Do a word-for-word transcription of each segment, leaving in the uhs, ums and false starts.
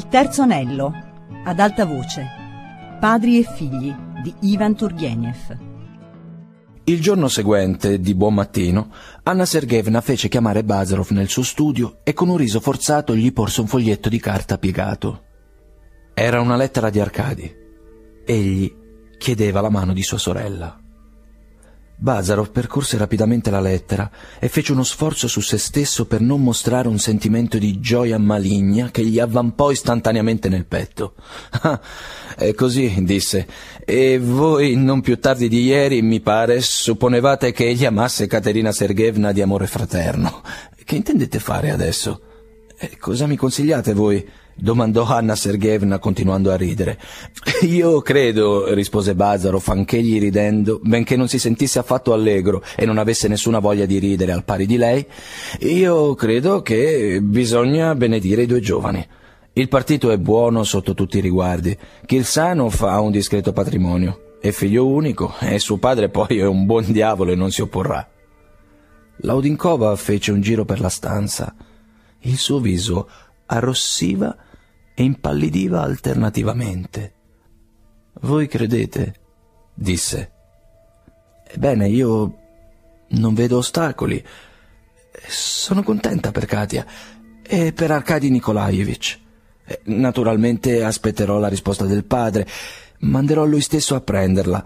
Il terzo anello, ad alta voce, Padri e figli di Ivan Turgenev. Il giorno seguente, di buon mattino, Anna Sergeyevna fece chiamare Bazarov nel suo studio e con un riso forzato gli porse un foglietto di carta piegato. Era una lettera di Arkady. Egli chiedeva la mano di sua sorella. Bazarov percorse rapidamente la lettera e fece uno sforzo su se stesso per non mostrare un sentimento di gioia maligna che gli avvampò istantaneamente nel petto. «Ah, è così», disse, «e voi non più tardi di ieri, mi pare, supponevate che egli amasse Caterina Sergeyevna di amore fraterno. Che intendete fare adesso? E cosa mi consigliate voi?» domandò Anna Sergeyevna continuando a ridere. «Io credo», rispose Bazarov, anch'egli ridendo, benché non si sentisse affatto allegro e non avesse nessuna voglia di ridere al pari di lei, «io credo che bisogna benedire i due giovani. Il partito è buono sotto tutti i riguardi. Kirsanov ha un discreto patrimonio, è figlio unico e suo padre poi è un buon diavolo e non si opporrà». Laudinkova fece un giro per la stanza. Il suo viso arrossiva e impallidiva alternativamente. «Voi credete?» disse. «Ebbene, io non vedo ostacoli. Sono contenta per Katia e per Arkady Nikolaevich. Naturalmente aspetterò la risposta del padre, manderò lui stesso a prenderla.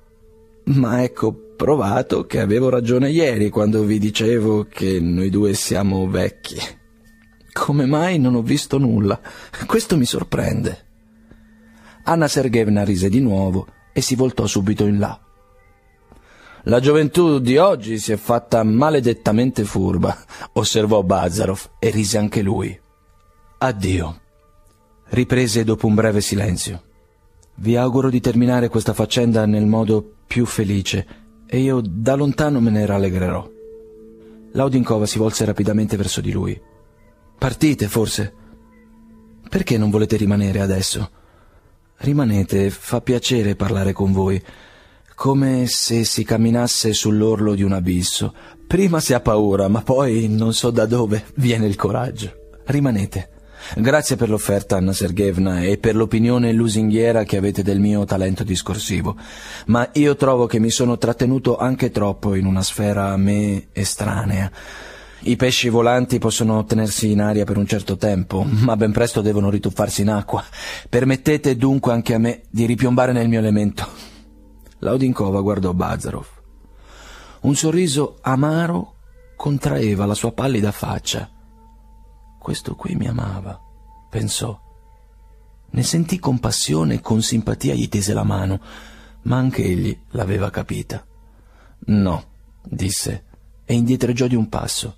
Ma ecco provato che avevo ragione ieri quando vi dicevo che noi due siamo vecchi. Come mai non ho visto nulla? Questo mi sorprende». Anna Sergeyevna rise di nuovo e si voltò subito in là. «La gioventù di oggi si è fatta maledettamente furba», osservò Bazarov e rise anche lui. «Addio», riprese dopo un breve silenzio. «Vi auguro di terminare questa faccenda nel modo più felice e io da lontano me ne rallegrerò». Laudinkova si volse rapidamente verso di lui. «Partite, forse? Perché non volete rimanere adesso? Rimanete, fa piacere parlare con voi, come se si camminasse sull'orlo di un abisso. Prima si ha paura, ma poi non so da dove viene il coraggio. Rimanete. Grazie per l'offerta, Anna Sergeyevna, e per l'opinione lusinghiera che avete del mio talento discorsivo, ma io trovo che mi sono trattenuto anche troppo in una sfera a me estranea. I pesci volanti possono tenersi in aria per un certo tempo, ma ben presto devono rituffarsi in acqua. Permettete dunque anche a me di ripiombare nel mio elemento». Laudinkova guardò Bazarov. Un sorriso amaro contraeva la sua pallida faccia. «Questo qui mi amava», pensò. Ne sentì compassione e con simpatia gli tese la mano, ma anche egli l'aveva capita. «No», disse, e indietreggiò di un passo.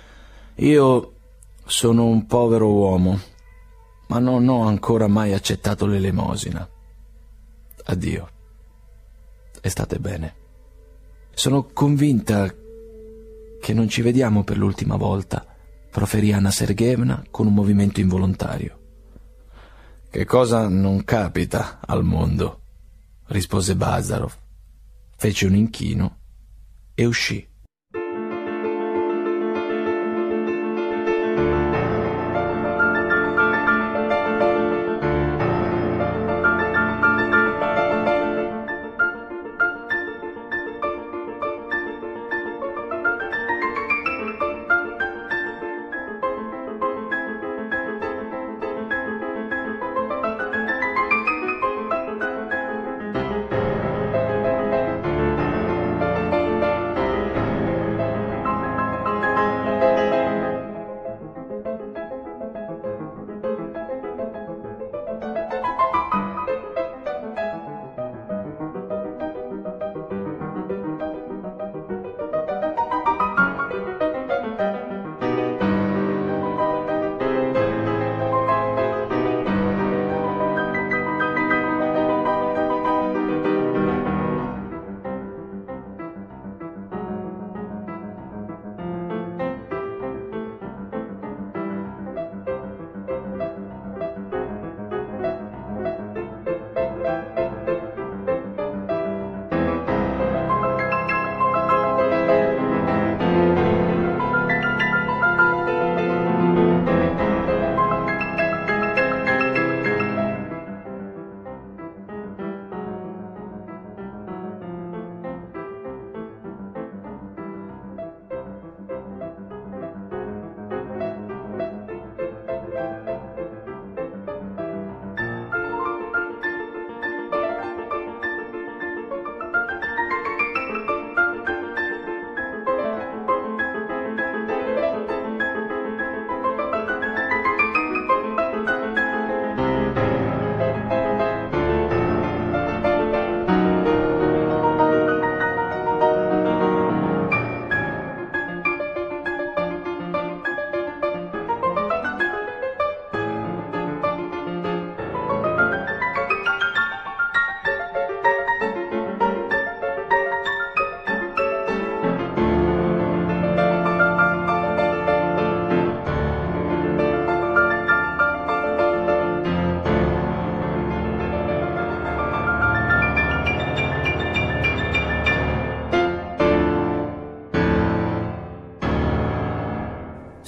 «Io sono un povero uomo, ma non ho ancora mai accettato l'elemosina. Addio. E state bene. Sono convinta che non ci vediamo per l'ultima volta», proferì Anna Sergeyevna con un movimento involontario. «Che cosa non capita al mondo», rispose Bazarov, fece un inchino e uscì.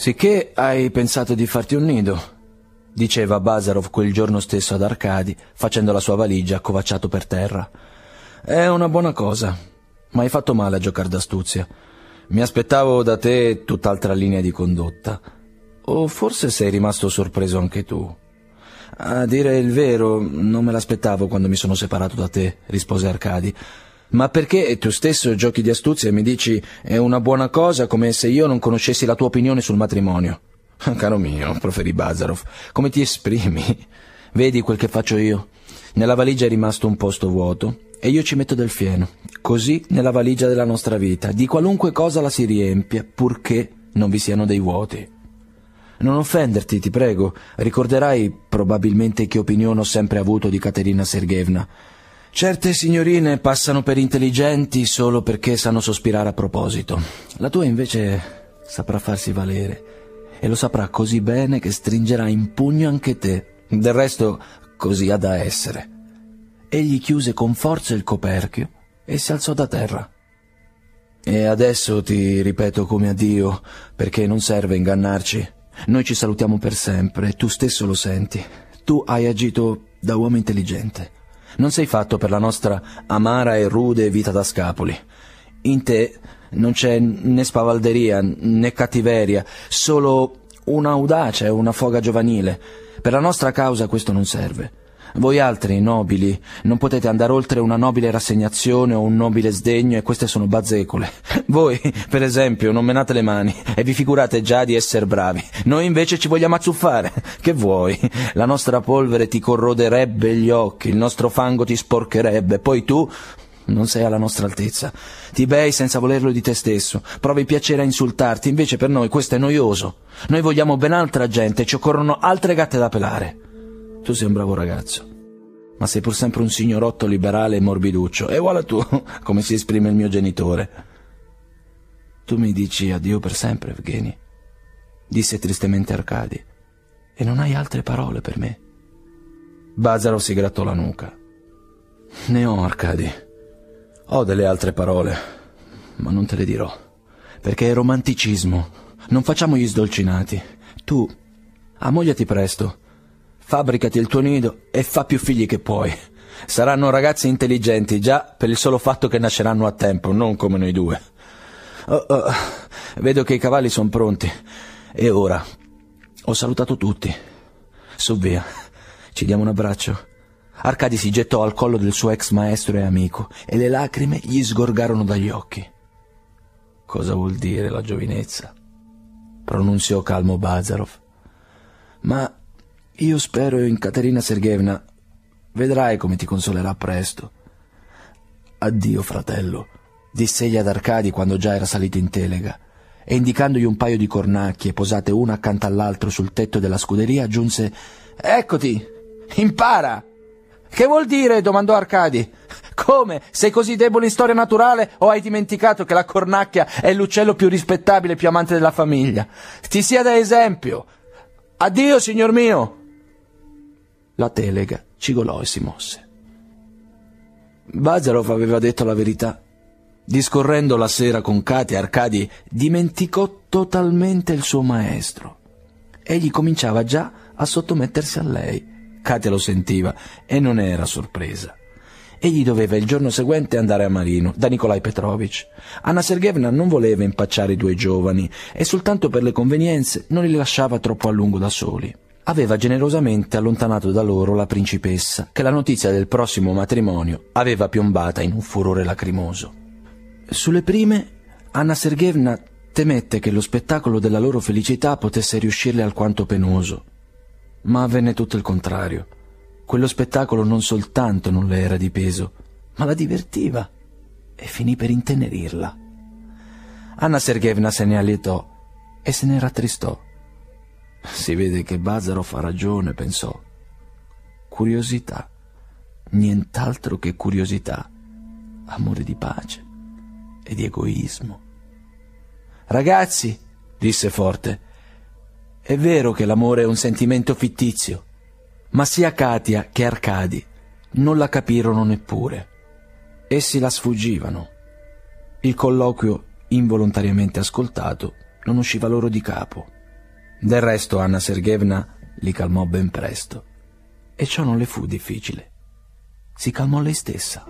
Sicché hai pensato di farti un nido, diceva Bazarov quel giorno stesso ad Arkady, facendo la sua valigia accovacciato per terra. È una buona cosa, ma hai fatto male a giocare d'astuzia. Mi aspettavo da te tutt'altra linea di condotta. O forse sei rimasto sorpreso anche tu? A dire il vero, non me l'aspettavo quando mi sono separato da te, rispose Arkady. Ma perché tu stesso giochi di astuzia e mi dici è una buona cosa, come se io non conoscessi la tua opinione sul matrimonio? Caro mio, proferì Bazarov, come ti esprimi? Vedi quel che faccio io? Nella valigia è rimasto un posto vuoto e io ci metto del fieno. Così nella valigia della nostra vita, di qualunque cosa la si riempie, purché non vi siano dei vuoti. Non offenderti, ti prego. Ricorderai probabilmente che opinione ho sempre avuto di Katerina Sergeevna. Certe signorine passano per intelligenti solo perché sanno sospirare a proposito. La tua invece saprà farsi valere e lo saprà così bene che stringerà in pugno anche te. Del resto così ha da essere. Egli chiuse con forza il coperchio e si alzò da terra. E adesso ti ripeto come a Dio, perché non serve ingannarci. Noi ci salutiamo per sempre, tu stesso lo senti. Tu hai agito da uomo intelligente. Non sei fatto per la nostra amara e rude vita da scapoli. In te non c'è né spavalderia né cattiveria, solo un'audacia e una foga giovanile. Per la nostra causa questo non serve. Voi altri, nobili, non potete andare oltre una nobile rassegnazione o un nobile sdegno, e queste sono bazzecole. Voi, per esempio, non menate le mani e vi figurate già di essere bravi. Noi invece ci vogliamo azzuffare. Che vuoi? La nostra polvere ti corroderebbe gli occhi, il nostro fango ti sporcherebbe, poi tu non sei alla nostra altezza. Ti bei senza volerlo di te stesso, provi piacere a insultarti, invece per noi questo è noioso. Noi vogliamo ben altra gente, ci occorrono altre gatte da pelare. Tu sei un bravo ragazzo, ma sei pur sempre un signorotto liberale e morbiduccio. E voilà tu, come si esprime il mio genitore. Tu mi dici addio per sempre, Evgeny, disse tristemente Arkady, e non hai altre parole per me. Bazarov si grattò la nuca. Ne ho, Arkady. Ho delle altre parole, ma non te le dirò, perché è romanticismo. Non facciamo gli sdolcinati. Tu, ammogliati presto. Fabbricati il tuo nido e fa più figli che puoi. Saranno ragazzi intelligenti già per il solo fatto che nasceranno a tempo, non come noi due. Oh, oh, vedo che i cavalli sono pronti. E ora ho salutato tutti. Su via, ci diamo un abbraccio. Arkady si gettò al collo del suo ex maestro e amico e le lacrime gli sgorgarono dagli occhi. Cosa vuol dire la giovinezza? Pronunziò calmo Bazarov. Ma io spero in Katerina Sergeevna. Vedrai come ti consolerà presto. Addio, fratello, disse egli ad Arkady quando già era salito in telega, e indicandogli un paio di cornacchie posate una accanto all'altro sul tetto della scuderia aggiunse: eccoti, impara. Che vuol dire? Domandò Arkady. Come? Sei così debole in storia naturale o hai dimenticato che la cornacchia è l'uccello più rispettabile e più amante della famiglia? Ti sia da esempio. Addio, signor mio. La telega cigolò e si mosse. Bazarov aveva detto la verità. Discorrendo la sera con Katia, Arkady dimenticò totalmente il suo maestro. Egli cominciava già a sottomettersi a lei. Katia lo sentiva e non era sorpresa. Egli doveva il giorno seguente andare a Marino, da Nikolai Petrovich. Anna Sergeevna non voleva impacciare i due giovani e soltanto per le convenienze non li lasciava troppo a lungo da soli. Aveva generosamente allontanato da loro la principessa, che la notizia del prossimo matrimonio aveva piombata in un furore lacrimoso. Sulle prime, Anna Sergeevna temette che lo spettacolo della loro felicità potesse riuscirle alquanto penoso. Ma avvenne tutto il contrario. Quello spettacolo non soltanto non le era di peso, ma la divertiva e finì per intenerirla. Anna Sergeevna se ne allietò e se ne rattristò. Si vede che Bazarov ha ragione, pensò. Curiosità, nient'altro che curiosità, amore di pace e di egoismo. Ragazzi, disse forte, è vero che l'amore è un sentimento fittizio, ma sia Katia che Arkady non la capirono neppure. Essi la sfuggivano. Il colloquio, involontariamente ascoltato, non usciva loro di capo. Del resto Anna Sergeyevna li calmò ben presto, e ciò non le fu difficile. Si calmò lei stessa.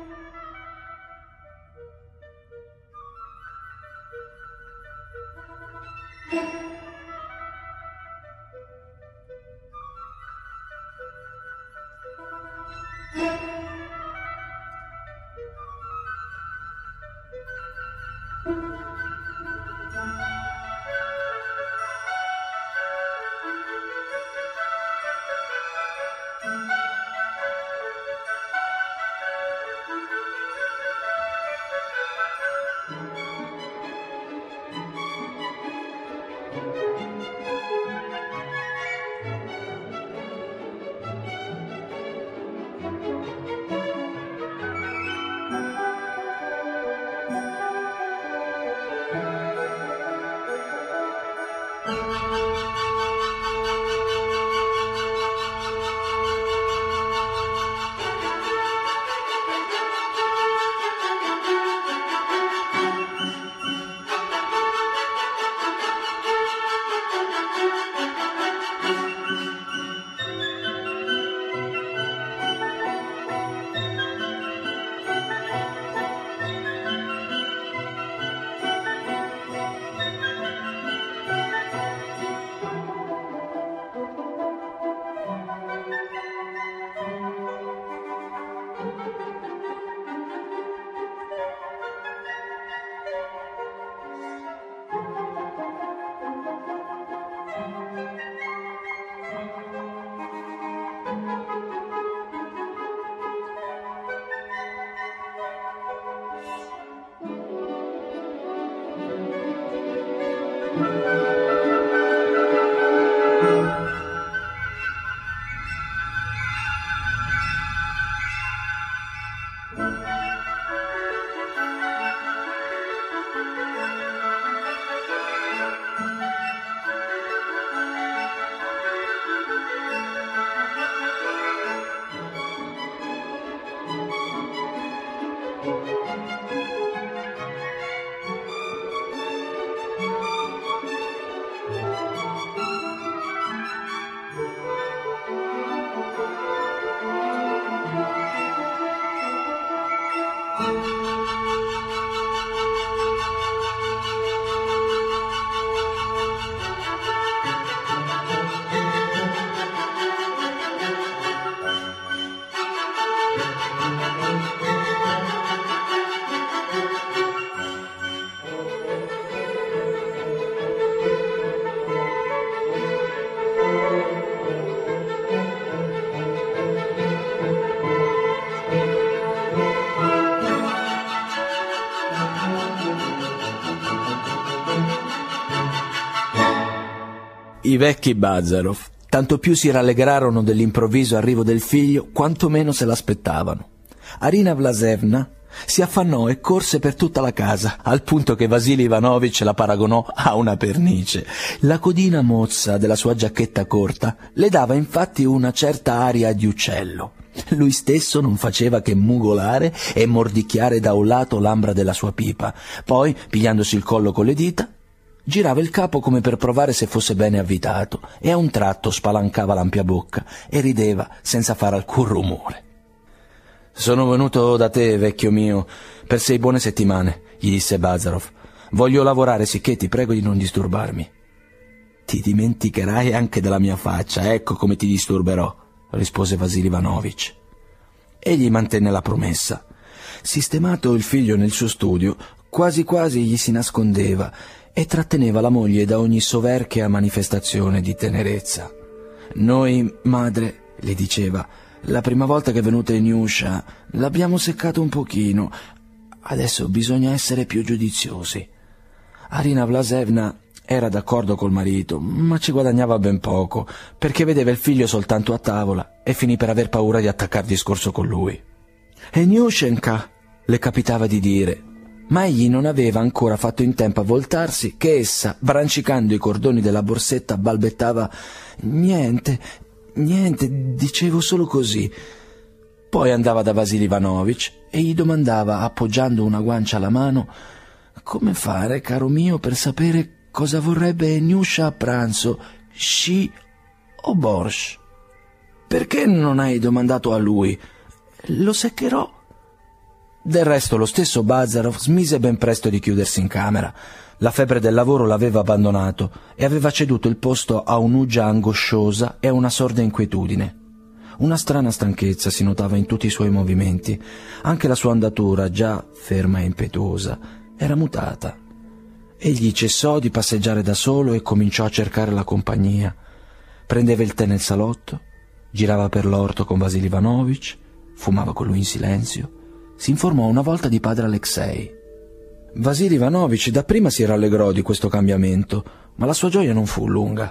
I vecchi Bazarov tanto più si rallegrarono dell'improvviso arrivo del figlio, quanto meno se l'aspettavano. Arina Vlasevna si affannò e corse per tutta la casa, al punto che Vasily Ivanovich la paragonò a una pernice. La codina mozza della sua giacchetta corta le dava infatti una certa aria di uccello. Lui stesso non faceva che mugolare e mordicchiare da un lato l'ambra della sua pipa, poi, pigliandosi il collo con le dita, girava il capo come per provare se fosse bene avvitato, e a un tratto spalancava l'ampia bocca e rideva senza fare alcun rumore. «Sono venuto da te, vecchio mio, per sei buone settimane», gli disse Bazarov. «Voglio lavorare, sicché ti prego di non disturbarmi». «Ti dimenticherai anche della mia faccia, ecco come ti disturberò», rispose Vasily Ivanovich. Egli mantenne la promessa. Sistemato il figlio nel suo studio, quasi quasi gli si nascondeva e tratteneva la moglie da ogni soverchia manifestazione di tenerezza. «Noi, madre», le diceva, «la prima volta che è venuta Niuscia l'abbiamo seccato un pochino. Adesso bisogna essere più giudiziosi». Arina Vlasevna era d'accordo col marito, ma ci guadagnava ben poco, perché vedeva il figlio soltanto a tavola e finì per aver paura di attaccar discorso con lui. «E Niushenka», le capitava di dire, ma egli non aveva ancora fatto in tempo a voltarsi che essa, brancicando i cordoni della borsetta, balbettava «Niente, niente, dicevo solo così». Poi andava da Vasily Ivanovich e gli domandava, appoggiando una guancia alla mano, «Come fare, caro mio, per sapere cosa vorrebbe Nyusha a pranzo, sci o borscht? Perché non hai domandato a lui? Lo seccherò. Del resto lo stesso Bazarov smise ben presto di chiudersi in camera. La febbre del lavoro l'aveva abbandonato e aveva ceduto il posto a un'uggia angosciosa e a una sorda inquietudine. Una strana stanchezza si notava in tutti i suoi movimenti. Anche la sua andatura, già ferma e impetuosa, era mutata. Egli cessò di passeggiare da solo e cominciò a cercare la compagnia. Prendeva il tè nel salotto, girava per l'orto con Vasil Ivanovich, fumava con lui in silenzio. Si informò una volta di padre Alexei. Vasil Ivanovich dapprima si rallegrò di questo cambiamento, ma la sua gioia non fu lunga.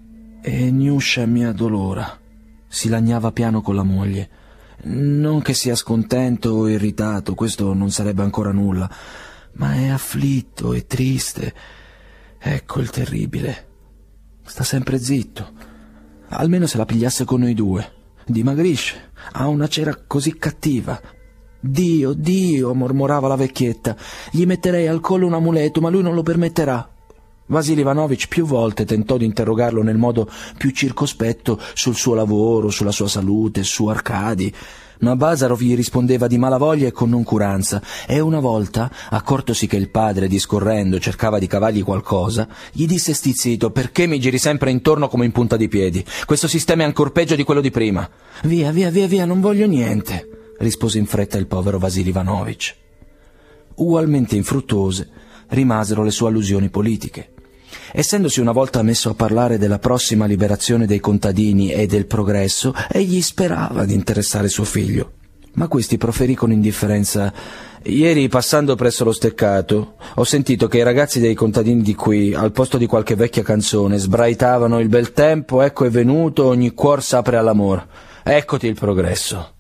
«E Nyusha mi addolora», si lagnava piano con la moglie. «Non che sia scontento o irritato, questo non sarebbe ancora nulla, ma è afflitto e triste. Ecco il terribile. Sta sempre zitto. Almeno se la pigliasse con noi due. Dimagrisce, ha una cera così cattiva. Dio, Dio», mormorava la vecchietta, «gli metterei al collo un amuleto, ma lui non lo permetterà». Vasil Ivanovich più volte tentò di interrogarlo nel modo più circospetto sul suo lavoro, sulla sua salute, su Arkady, ma Bazarov gli rispondeva di malavoglia e con noncuranza, e una volta, accortosi che il padre, discorrendo, cercava di cavargli qualcosa, gli disse stizzito: «Perché mi giri sempre intorno come in punta di piedi? Questo sistema è ancor peggio di quello di prima». «Via, via, via, via, non voglio niente», rispose in fretta il povero Vasil Ivanovich. Ugualmente infruttuose rimasero le sue allusioni politiche. Essendosi una volta messo a parlare della prossima liberazione dei contadini e del progresso, egli sperava di interessare suo figlio. Ma questi proferì con indifferenza: «Ieri, passando presso lo steccato, ho sentito che i ragazzi dei contadini di qui, al posto di qualche vecchia canzone, sbraitavano il bel tempo, ecco è venuto, ogni cuor s'apre all'amor. Eccoti il progresso».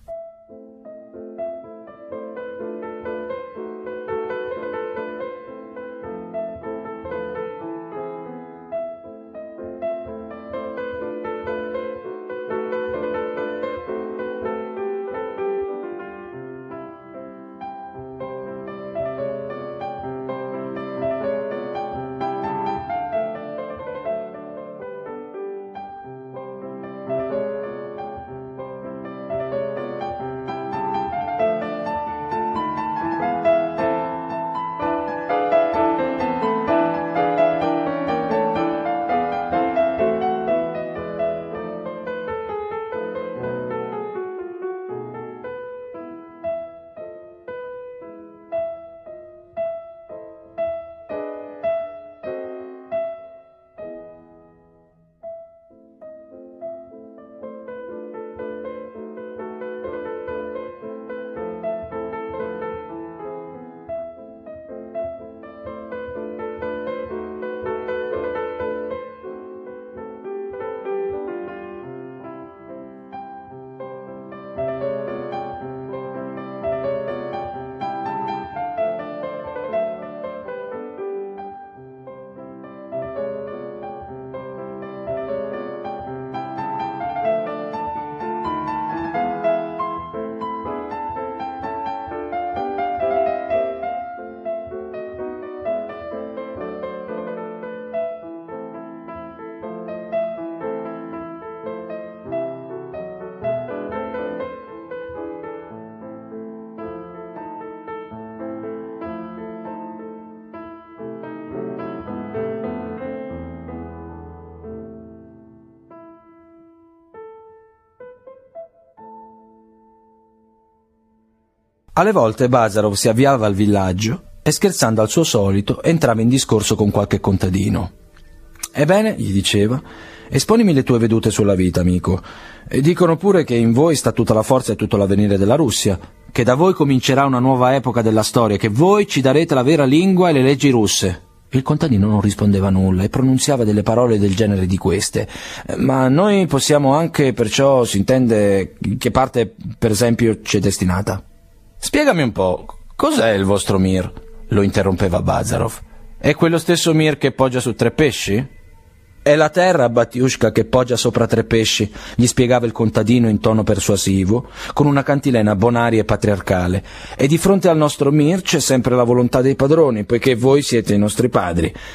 Alle volte Bazarov si avviava al villaggio e, scherzando al suo solito, entrava in discorso con qualche contadino. «Ebbene», gli diceva, «esponimi le tue vedute sulla vita, amico. E dicono pure che in voi sta tutta la forza e tutto l'avvenire della Russia, che da voi comincerà una nuova epoca della storia, che voi ci darete la vera lingua e le leggi russe». Il contadino non rispondeva nulla e pronunziava delle parole del genere di queste: «Ma noi possiamo anche, perciò si intende che parte, per esempio, c'è destinata». «Spiegami un po', cos'è il vostro mir?» lo interrompeva Bazarov. «È quello stesso mir che poggia su tre pesci?» «È la terra, Batiushka, che poggia sopra tre pesci», gli spiegava il contadino in tono persuasivo, con una cantilena bonaria e patriarcale. «E di fronte al nostro mir c'è sempre la volontà dei padroni, poiché voi siete i nostri padri.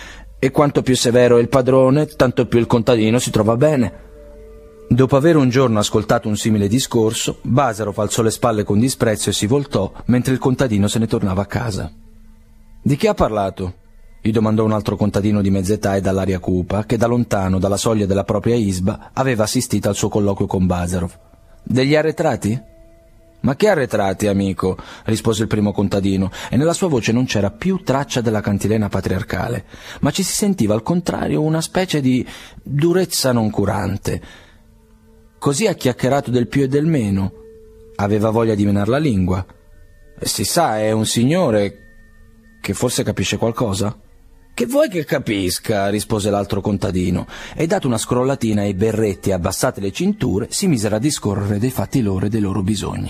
E quanto più severo è il padrone, tanto più il contadino si trova bene. Dopo aver un giorno ascoltato un simile discorso, Bazarov alzò le spalle con disprezzo e si voltò, mentre il contadino se ne tornava a casa. «Di chi ha parlato?» gli domandò un altro contadino di mezz'età e dall'aria cupa, che da lontano, dalla soglia della propria isba, aveva assistito al suo colloquio con Bazarov. «Degli arretrati?» «Ma che arretrati, amico?» rispose il primo contadino, e nella sua voce non c'era più traccia della cantilena patriarcale, ma ci si sentiva al contrario una specie di durezza noncurante. Così ha chiacchierato del più e del meno. Aveva voglia di menar la lingua. E si sa, è un signore che forse capisce qualcosa? «Che vuoi che capisca?» rispose l'altro contadino, e dato una scrollatina ai berretti e abbassate le cinture, si misero a discorrere dei fatti loro e dei loro bisogni.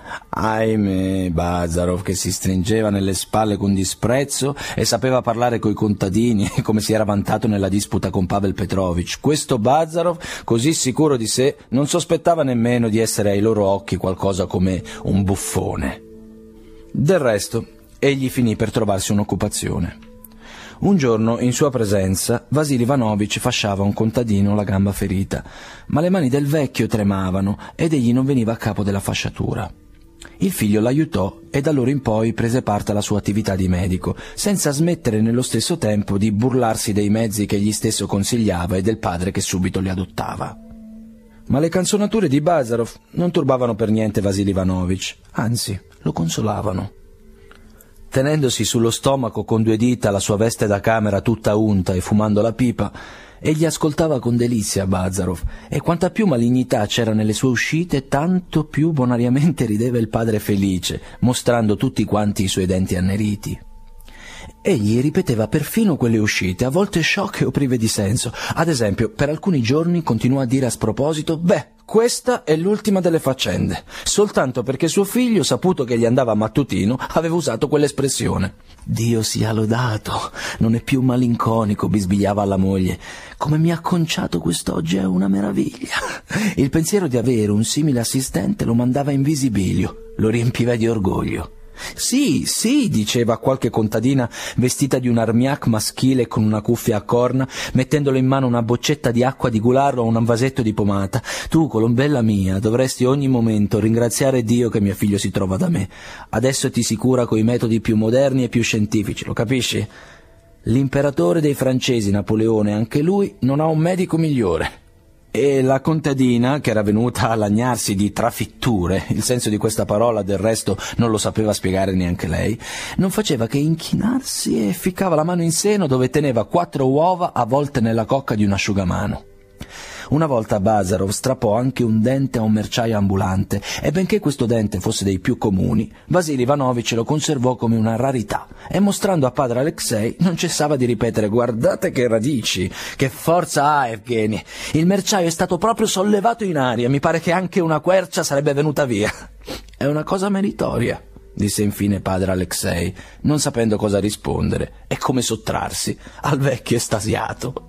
Ahimè, Bazarov, che si stringeva nelle spalle con disprezzo e sapeva parlare coi contadini come si era vantato nella disputa con Pavel Petrovich. Questo Bazarov, così sicuro di sé, non sospettava nemmeno di essere ai loro occhi qualcosa come un buffone. Del resto, egli finì per trovarsi un'occupazione. Un giorno, in sua presenza, Vasili Ivanovich fasciava a un contadino la gamba ferita, ma le mani del vecchio tremavano ed egli non veniva a capo della fasciatura. Il figlio l'aiutò e da allora in poi prese parte alla sua attività di medico, senza smettere nello stesso tempo di burlarsi dei mezzi che egli stesso consigliava e del padre che subito li adottava. Ma le canzonature di Bazarov non turbavano per niente Vasili Ivanovich, anzi, lo consolavano. Tenendosi sullo stomaco con due dita la sua veste da camera tutta unta e fumando la pipa, egli ascoltava con delizia Bazarov, e quanta più malignità c'era nelle sue uscite, tanto più bonariamente rideva il padre felice, mostrando tutti quanti i suoi denti anneriti. Egli ripeteva perfino quelle uscite, a volte sciocche o prive di senso. Ad esempio, per alcuni giorni continuò a dire a sproposito: «Beh, questa è l'ultima delle faccende», soltanto perché suo figlio, saputo che gli andava mattutino, aveva usato quell'espressione. «Dio sia lodato, non è più malinconico», bisbigliava alla moglie. «Come mi ha conciato quest'oggi è una meraviglia». Il pensiero di avere un simile assistente lo mandava in visibilio, lo riempiva di orgoglio. «Sì, sì», diceva qualche contadina vestita di un armiac maschile con una cuffia a corna, mettendolo in mano una boccetta di acqua di gularro o un vasetto di pomata. «Tu, colombella mia, dovresti ogni momento ringraziare Dio che mio figlio si trova da me. Adesso ti si cura coi metodi più moderni e più scientifici, lo capisci? L'imperatore dei francesi, Napoleone, anche lui, non ha un medico migliore». E la contadina, che era venuta a lagnarsi di trafitture, il senso di questa parola del resto non lo sapeva spiegare neanche lei, non faceva che inchinarsi e ficcava la mano in seno dove teneva quattro uova avvolte nella cocca di un asciugamano. Una volta Bazarov strappò anche un dente a un merciaio ambulante, e benché questo dente fosse dei più comuni, Vasili Ivanovich lo conservò come una rarità, e mostrando a padre Alexei non cessava di ripetere: «Guardate che radici, che forza ha Evgeny, il merciaio è stato proprio sollevato in aria, mi pare che anche una quercia sarebbe venuta via». «È una cosa meritoria», disse infine padre Alexei, non sapendo cosa rispondere e come sottrarsi al vecchio estasiato.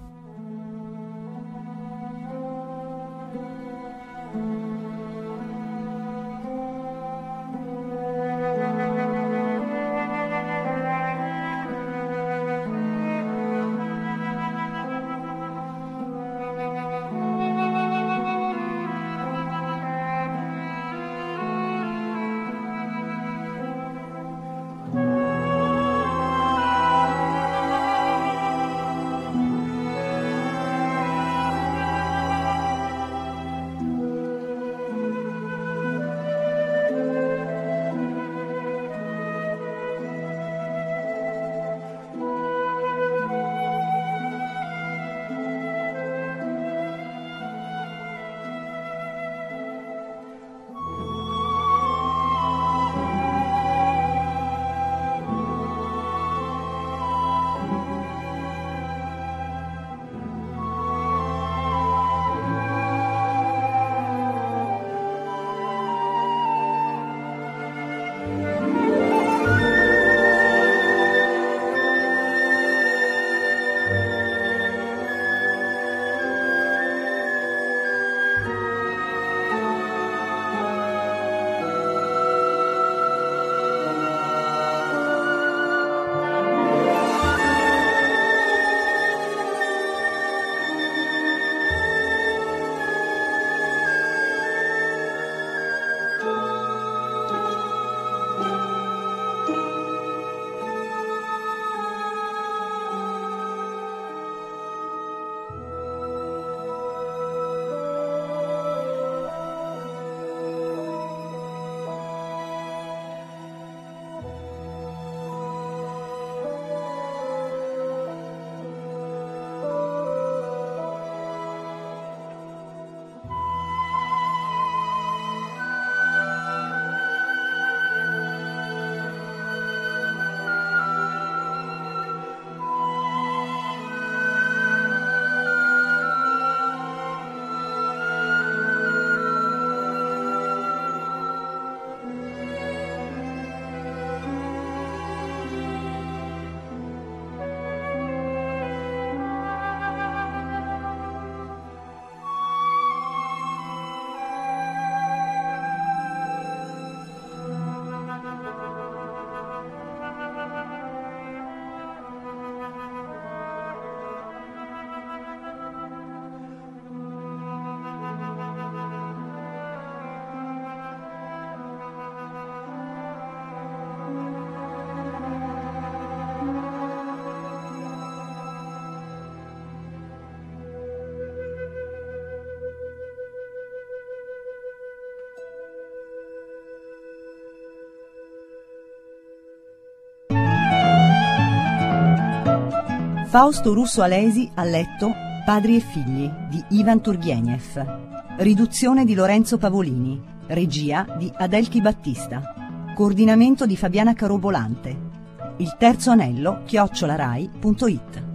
Fausto Russo Alesi a letto Padri e figli di Ivan Turgenev. Riduzione di Lorenzo Pavolini. Regia di Adelchi Battista. Coordinamento di Fabiana Carobolante. Il terzo anello chiocciolarai punto it.